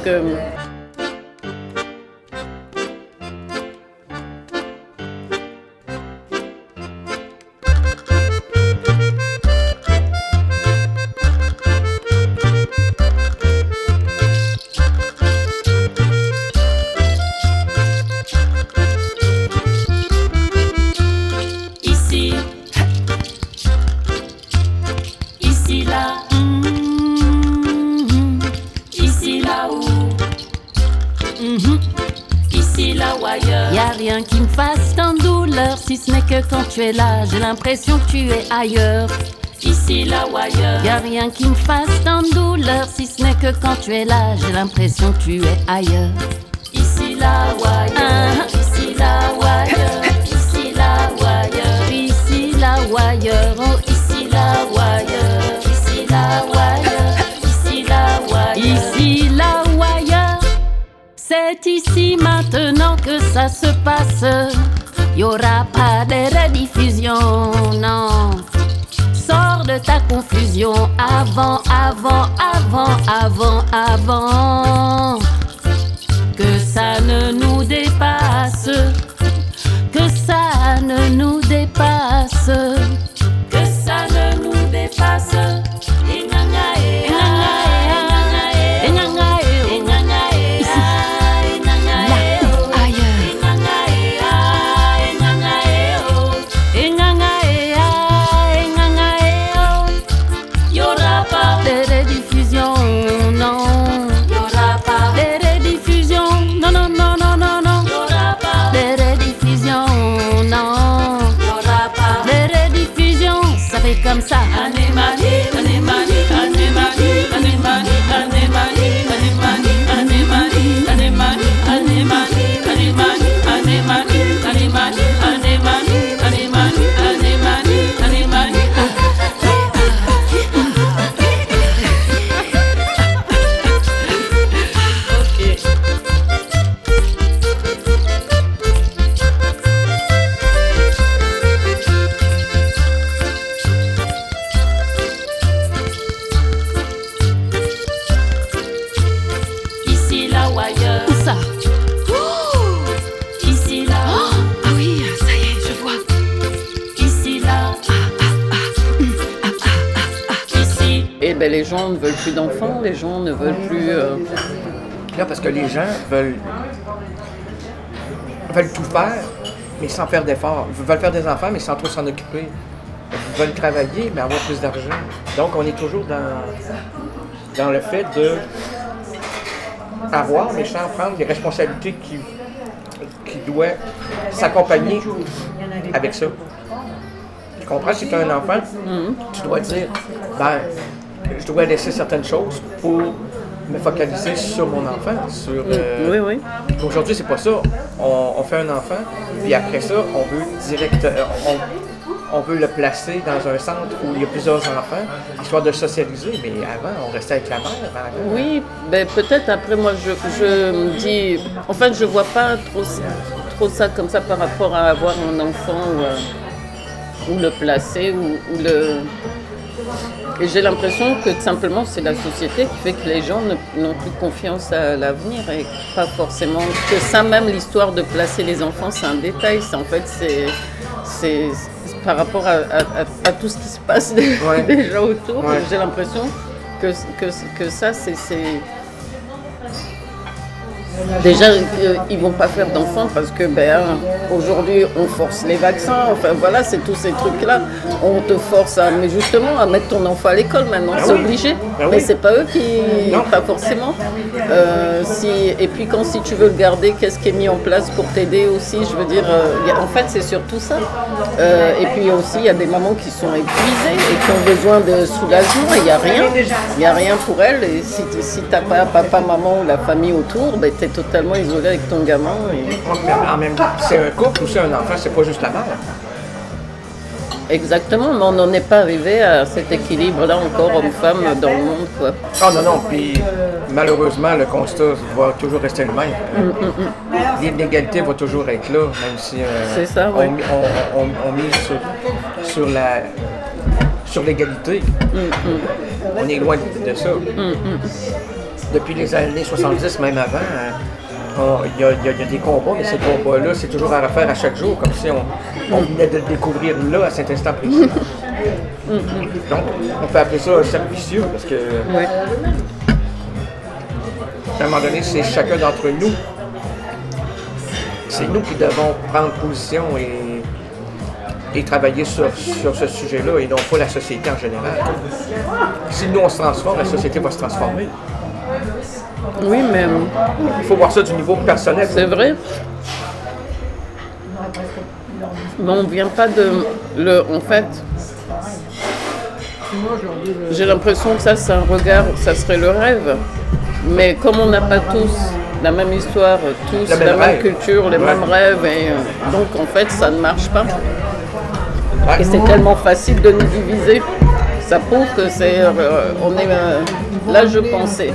Quand tu es là, j'ai l'impression que tu es ailleurs. Ici, là ou ailleurs. Y'a rien qui me fasse tant de douleur, si ce n'est que quand tu es là, j'ai l'impression que tu es ailleurs. Ici, là ou ailleurs. Ici, là ou ailleurs. Ici, là ou ailleurs. Ici, là ou ailleurs. Oh, ici, là ou ailleurs. Ici, là ou ailleurs. Ici, là ou ailleurs. Ici, là ou ailleurs. C'est ici maintenant que ça se passe. Y'aura pas de rediffusion, non. Sors de ta confusion avant que ça ne nous dépasse, que ça ne nous dépasse, que ça ne nous dépasse. Comme ça. Les gens ne veulent plus d'enfants, les gens ne veulent plus... Non, parce que les gens veulent tout faire, mais sans faire d'efforts. Ils veulent faire des enfants, mais sans trop s'en occuper. Ils veulent travailler, mais avoir plus d'argent. Donc, on est toujours dans le fait de avoir, mais sans prendre des responsabilités qui doivent s'accompagner avec ça. Tu comprends? Si tu as un enfant, tu dois dire, je dois laisser certaines choses pour me focaliser sur mon enfant. Oui. Aujourd'hui, c'est pas ça. On fait un enfant, puis après ça, on veut le placer dans un centre où il y a plusieurs enfants, histoire de socialiser. Mais avant, on restait avec la mère. Oui, peut-être après, moi, je me dis... En fait, je vois pas trop ça comme ça par rapport à avoir un enfant ou le placer ou le... Et j'ai l'impression que simplement c'est la société qui fait que les gens n'ont plus confiance à l'avenir et pas forcément que ça, même l'histoire de placer les enfants, c'est un détail. C'est par rapport à tout ce qui se passe déjà autour. Ouais. J'ai l'impression que ça, c'est... Déjà, ils vont pas faire d'enfants parce que aujourd'hui on force les vaccins, enfin voilà, c'est tous ces trucs-là. On te force mais justement à mettre ton enfant à l'école maintenant, c'est obligé. Mais c'est pas eux qui, pas forcément. Et puis si tu veux le garder, qu'est-ce qui est mis en place pour t'aider aussi? Je veux dire, en fait c'est surtout ça. Et puis aussi il y a des mamans qui sont épuisées et qui ont besoin de soulagement. Il y a rien pour elles. Et si t'as pas papa, maman ou la famille autour, t'es totalement isolé avec ton gamin. En même temps, c'est un couple ou c'est un enfant, c'est pas juste la mère. Exactement, mais on n'en est pas arrivé à cet équilibre-là encore homme-femme dans le monde, quoi. Ah non, puis malheureusement, le constat va toujours rester le même. L'inégalité va toujours être là, même si c'est ça, ouais. on mise sur l'égalité. On est loin de ça. Depuis les années 70, même avant, il y a des combats, mais ces combats-là, c'est toujours à refaire à chaque jour, comme si on venait de le découvrir là, à cet instant précis. Donc, on peut appeler ça un cercle vicieux, parce que, à un moment donné, c'est chacun d'entre nous. C'est nous qui devons prendre position et travailler sur ce sujet-là, et non pas la société en général. Si nous, on se transforme, la société va se transformer. Oui, mais... Il faut voir ça du niveau personnel. C'est vrai. Mais on ne vient pas de... En fait, j'ai l'impression que ça, c'est un regard, ça serait le rêve. Mais comme on n'a pas tous la même histoire, tous la même culture, les mêmes rêves, et donc en fait, ça ne marche pas. Et c'est tellement facile de nous diviser. Ça prouve que c'est... on est... là, je pensais.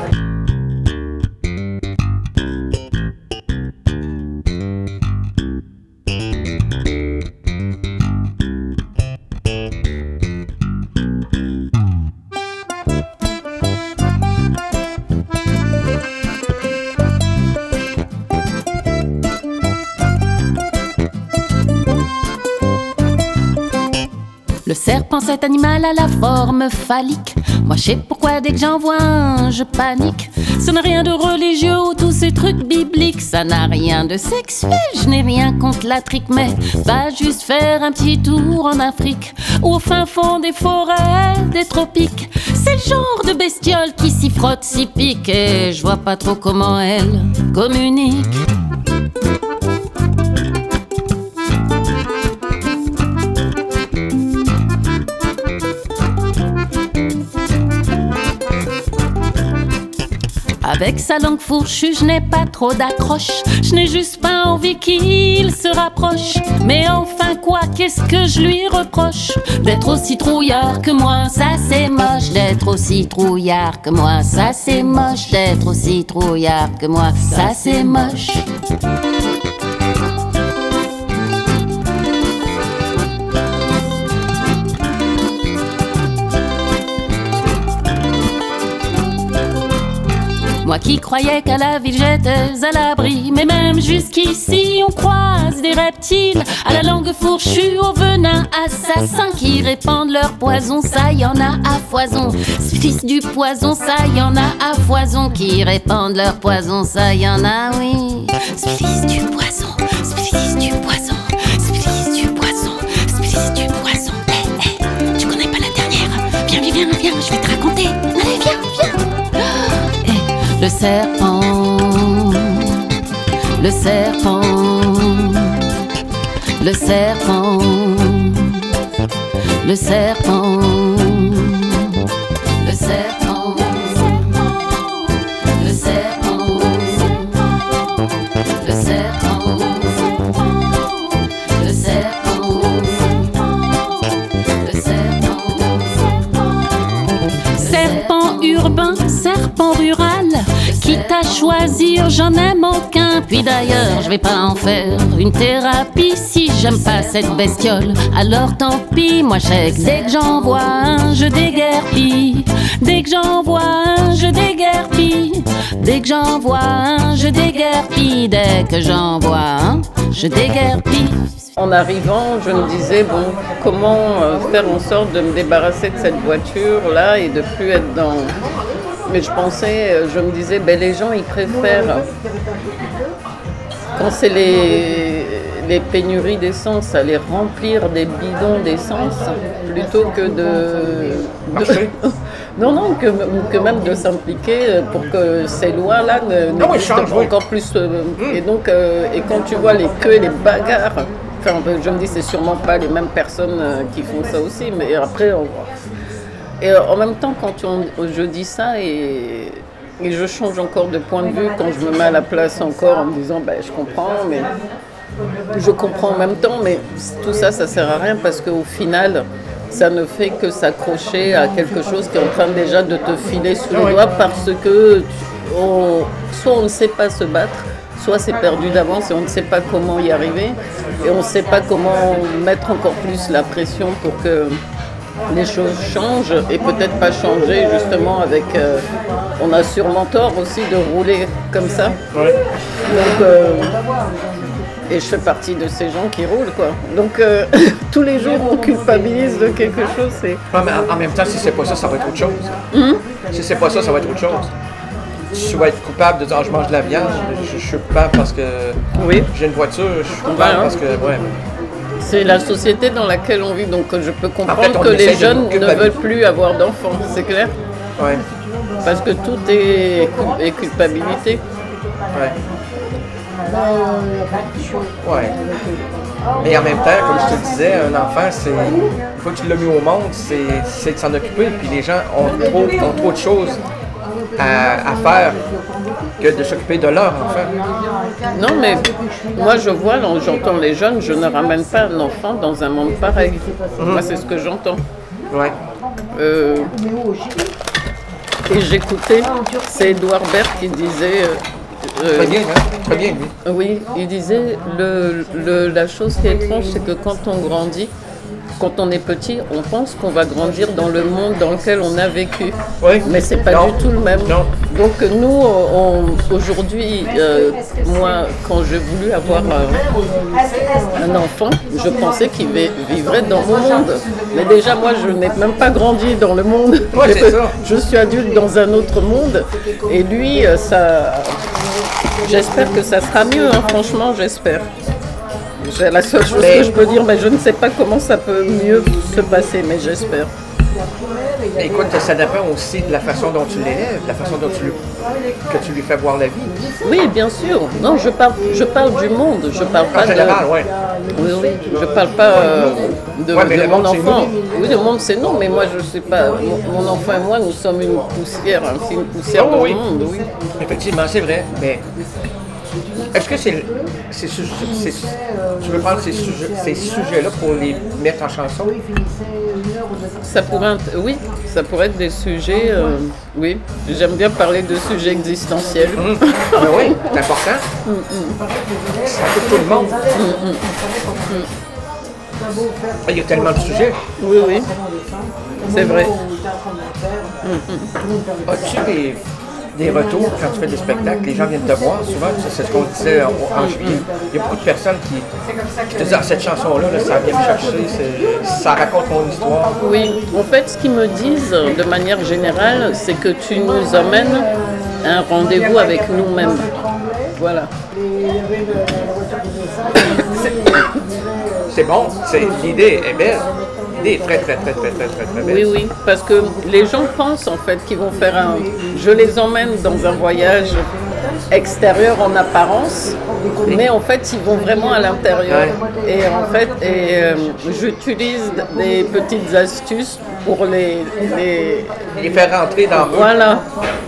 Le serpent, cet animal à la forme phallique. Moi, je sais pourquoi dès que j'en vois un, je panique. Ça n'a rien de religieux ou tous ces trucs bibliques. Ça n'a rien de sexuel, je n'ai rien contre la trique. Mais va juste faire un petit tour en Afrique ou au fin fond des forêts, des tropiques. C'est le genre de bestiole qui s'y frotte, s'y pique. Et je vois pas trop comment elle communique. Avec sa langue fourchue, je n'ai pas trop d'accroche. Je n'ai juste pas envie qu'il se rapproche. Mais enfin quoi, qu'est-ce que je lui reproche? D'être aussi trouillard que moi, ça c'est moche. D'être aussi trouillard que moi, ça c'est moche. D'être aussi trouillard que moi, ça c'est moche. Moi qui croyais qu'à la ville j'étais à l'abri, mais même jusqu'ici on croise des reptiles à la langue fourchue, au venin assassin, qui répandent leur poison, ça y en a à foison. Fils du poison, ça y en a à foison, qui répandent leur poison, ça y en a, oui. Fils du poison, fils du poison, fils du poison, fils du poison. Tu connais pas la dernière? Viens, je vais te raconter. Allez, viens. Le serpent, le serpent, le serpent, le serpent, le serpent, le serpent, le serpent, le serpent, le serpent, serpent urbain, serpent rural. Quitte à choisir, j'en aime aucun. Puis d'ailleurs, je vais pas en faire une thérapie. Si j'aime pas cette bestiole, alors tant pis. Moi je sais que dès que j'en vois un, je déguerpis. Dès que j'en vois un, je déguerpis. Dès que j'en vois un, je déguerpis. Dès que j'en vois un, je déguerpis. En arrivant, je me disais, bon, comment faire en sorte de me débarrasser de cette voiture-là et de plus être dans... Mais je me disais, les gens, ils préfèrent, quand c'est les pénuries d'essence, aller remplir des bidons d'essence, plutôt que non, que même de s'impliquer pour que ces lois-là n'existent pas encore plus. Et donc, et quand tu vois les queues et les bagarres, enfin, je me dis, c'est sûrement pas les mêmes personnes qui font ça aussi, mais après... Et en même temps, quand je dis ça et je change encore de point de vue quand je me mets à la place encore en me disant, je comprends, mais je comprends en même temps, mais tout ça, ça sert à rien parce qu'au final, ça ne fait que s'accrocher à quelque chose qui est en train déjà de te filer sous les doigts parce que soit on ne sait pas se battre, soit c'est perdu d'avance et on ne sait pas comment y arriver et on ne sait pas comment mettre encore plus la pression pour que les choses changent et peut-être pas changer justement avec... on a sûrement tort aussi de rouler comme ça. Ouais. Donc, et je fais partie de ces gens qui roulent, quoi. Donc, tous les jours, on culpabilise de quelque chose. Ouais, mais en même temps, si c'est pas ça, ça va être autre chose. Si c'est pas ça, ça va être autre chose. Tu vas être coupable de dire je mange de la viande, je suis coupable parce que j'ai une voiture, je suis coupable parce que... Ouais. C'est la société dans laquelle on vit, donc je peux comprendre En fait, que les jeunes ne veulent plus avoir d'enfants, c'est clair? Ouais. Parce que tout est culpabilité. Ouais. Ouais. Mais en même temps, comme je te disais, un enfant, c'est une fois que tu l'as mis au monde, c'est de s'en occuper. Puis les gens ont trop de choses à faire que de s'occuper de leur enfant. Non, mais moi je vois, j'entends les jeunes, je ne ramène pas un enfant dans un monde pareil. Moi, c'est ce que j'entends. Ouais. Et j'écoutais, c'est Edouard Baird qui disait... très bien, hein? Très bien, lui. Oui, il disait, la chose qui est étrange, c'est que quand on grandit, quand on est petit, on pense qu'on va grandir dans le monde dans lequel on a vécu. Oui. Mais c'est pas du tout le même. Non. Donc nous, aujourd'hui, moi, quand j'ai voulu avoir un enfant, je pensais qu'il vivrait dans mon monde. Mais déjà, moi, je n'ai même pas grandi dans le monde. Ouais, c'est ça. Je suis adulte dans un autre monde. Et lui, j'espère que ça sera mieux, hein, franchement, j'espère. C'est la seule chose que je peux dire, mais je ne sais pas comment ça peut mieux se passer, mais j'espère. Écoute, ça dépend aussi de la façon dont tu l'élèves, de la façon dont que tu lui fais voir la vie. Oui, bien sûr. Non, je parle du monde. Je parle pas En général, oui. Oui. Je parle pas de mon enfant. Oui, le monde, c'est non, mais moi, je sais pas. Mon enfant et moi, nous sommes une poussière, hein, c'est une poussière dans le monde, oui. Effectivement, c'est vrai, mais est-ce que tu veux prendre ces sujets-là pour les mettre en chanson? Ça pourrait être des sujets, oui. J'aime bien parler de sujets existentiels. Ben oui, c'est important. Ça touche tout le monde. Il y a tellement de sujets. Oui, c'est vrai. As-tu des retours quand tu fais des spectacles? Les gens viennent te voir souvent, c'est ce qu'on disait en juillet. Il y a beaucoup de personnes qui te disent cette chanson-là, ça vient me chercher, ça raconte mon histoire. Oui, en fait, ce qu'ils me disent de manière générale, c'est que tu nous emmènes à un rendez-vous avec nous-mêmes. Voilà. C'est bon, l'idée est belle. L'idée est très, très, très, très, très, très, très belle. Oui, parce que les gens pensent en fait qu'ils vont faire je les emmène dans un voyage extérieur en apparence, mais en fait ils vont vraiment à l'intérieur. Ouais. Et en fait, j'utilise des petites astuces pour les faire rentrer dans eux. Voilà.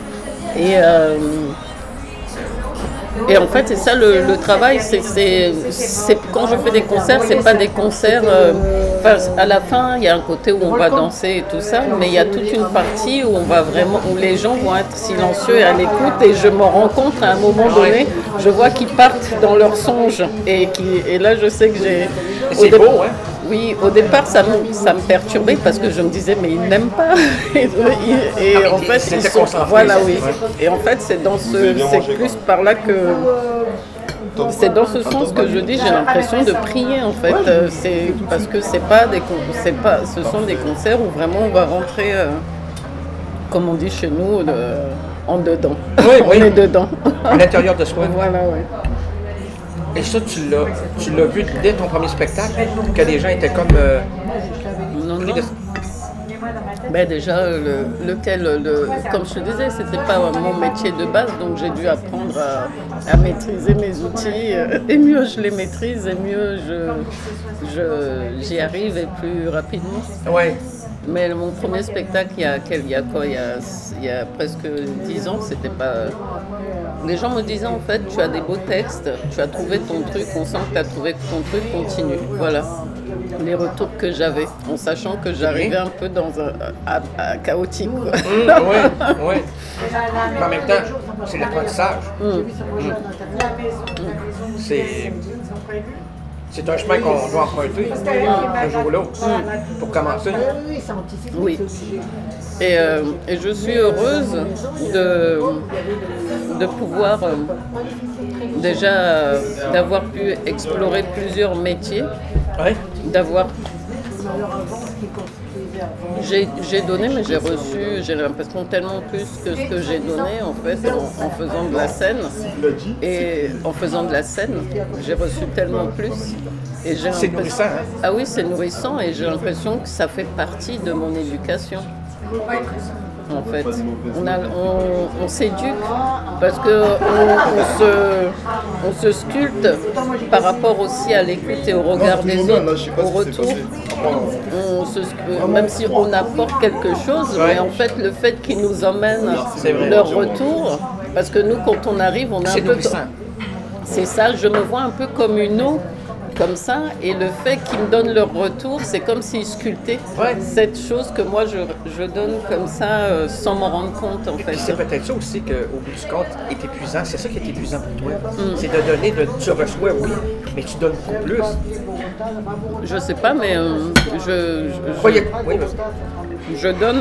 Et en fait, c'est ça le travail, c'est quand je fais des concerts, c'est pas des concerts... à la fin, il y a un côté où on va danser et tout ça, mais il y a toute une partie où où les gens vont être silencieux et à l'écoute, et je me rends compte à un moment donné, je vois qu'ils partent dans leurs songes, et là je sais que j'ai... C'est beau, hein? Oui, au départ, ça me perturbait parce que je me disais, mais ils n'aiment pas. et en fait, ils sont... Voilà, oui. Et en fait, c'est plus par là que... C'est dans ce sens que je dis, j'ai l'impression de prier, en fait. C'est parce que ce sont des concerts où vraiment on va rentrer, comme on dit chez nous, en dedans. Oui, on est dedans. À l'intérieur de soi. Voilà, oui. Et ça, tu l'as vu dès ton premier spectacle, que les gens étaient comme... Non. Ben déjà, comme je te disais, c'était pas mon métier de base, donc j'ai dû apprendre à maîtriser mes outils. Et mieux je les maîtrise, et mieux j'y arrive, et plus rapidement. Ouais. Mais mon premier spectacle, il y a presque 10 ans, c'était pas... Les gens me disaient en fait, tu as des beaux textes, tu as trouvé ton truc, on sent que tu as trouvé ton truc, continue. Voilà les retours que j'avais, en sachant que j'arrivais un peu dans un chaotique. Oui. Mais en même temps, c'est l'apprentissage. C'est un chemin qu'on doit emprunter un jour ou l'autre pour commencer. Oui. Et je suis heureuse de pouvoir déjà d'avoir pu explorer plusieurs métiers, d'avoir... J'ai donné, mais j'ai reçu, j'ai l'impression, tellement plus que ce que j'ai donné en fait en faisant de la scène. Et en faisant de la scène, j'ai reçu tellement plus. Et c'est nourrissant, hein? Ah oui, c'est nourrissant et j'ai l'impression que ça fait partie de mon éducation. En fait, on s'éduque parce que on se sculpte par rapport aussi à l'écoute et au regard des autres, au retour. Même si on apporte quelque chose, mais en fait, le fait qu'ils nous emmènent leur retour, parce que nous, quand on arrive, on est un peu... C'est ça, je me vois un peu comme une eau. Comme ça, et le fait qu'ils me donnent leur retour, c'est comme s'ils sculptaient cette chose que moi je donne comme ça sans m'en rendre compte en fait. C'est peut-être ça aussi qu'au bout du compte est épuisant, c'est ça qui est épuisant pour toi. C'est de donner, tu reçois oui, mais tu donnes beaucoup plus. Je sais pas, mais je donne.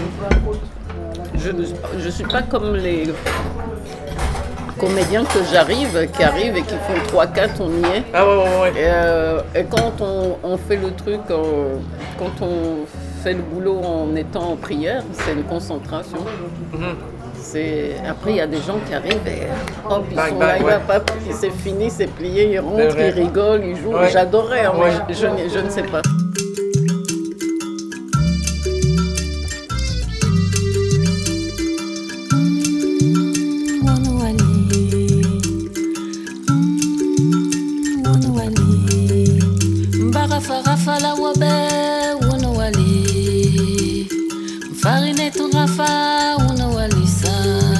Je suis pas comme les comédiens qui arrivent et qui font 3-4, on y est. Ah ouais. Et quand on fait le truc, quand on fait le boulot en étant en prière, c'est une concentration. Après, il y a des gens qui arrivent et hop, ils sont là, c'est fini, c'est plié, ils rentrent, ils rigolent, ils jouent. J'adorais, hein, mais je ne sais pas. Rafala wabe uno wali farine tu rafa uno wali sa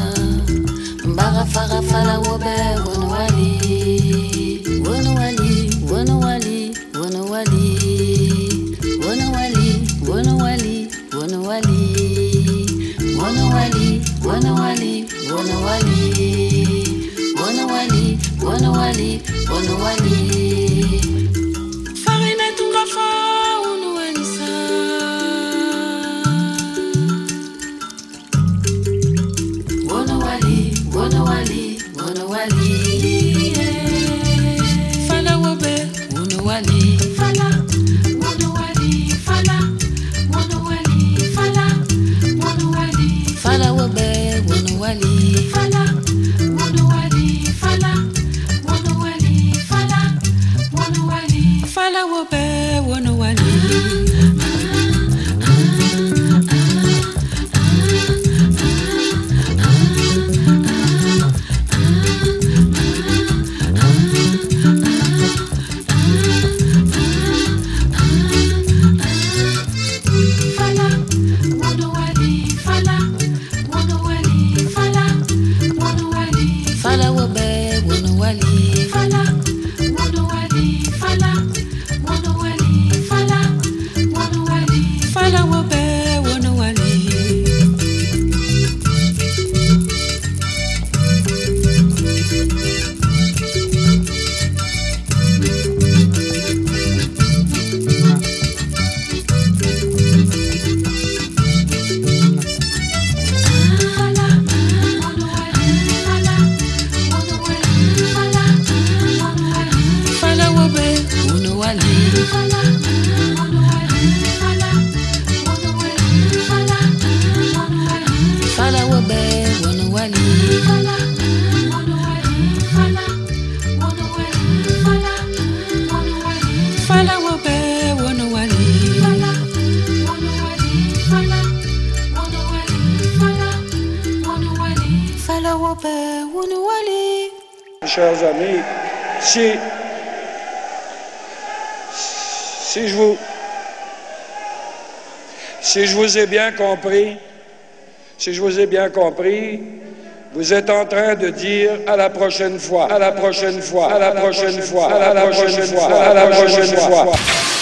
rafala wabe uno wali uno wali uno wali uno wali uno wali uno wali uno wali uno wali uno wali uno wali uno wali uno wali uno wali Chers amis, si Si je vous ai bien compris, vous êtes en train de dire à la prochaine fois, à la prochaine fois, à la prochaine fois, à la prochaine fois, à la prochaine fois.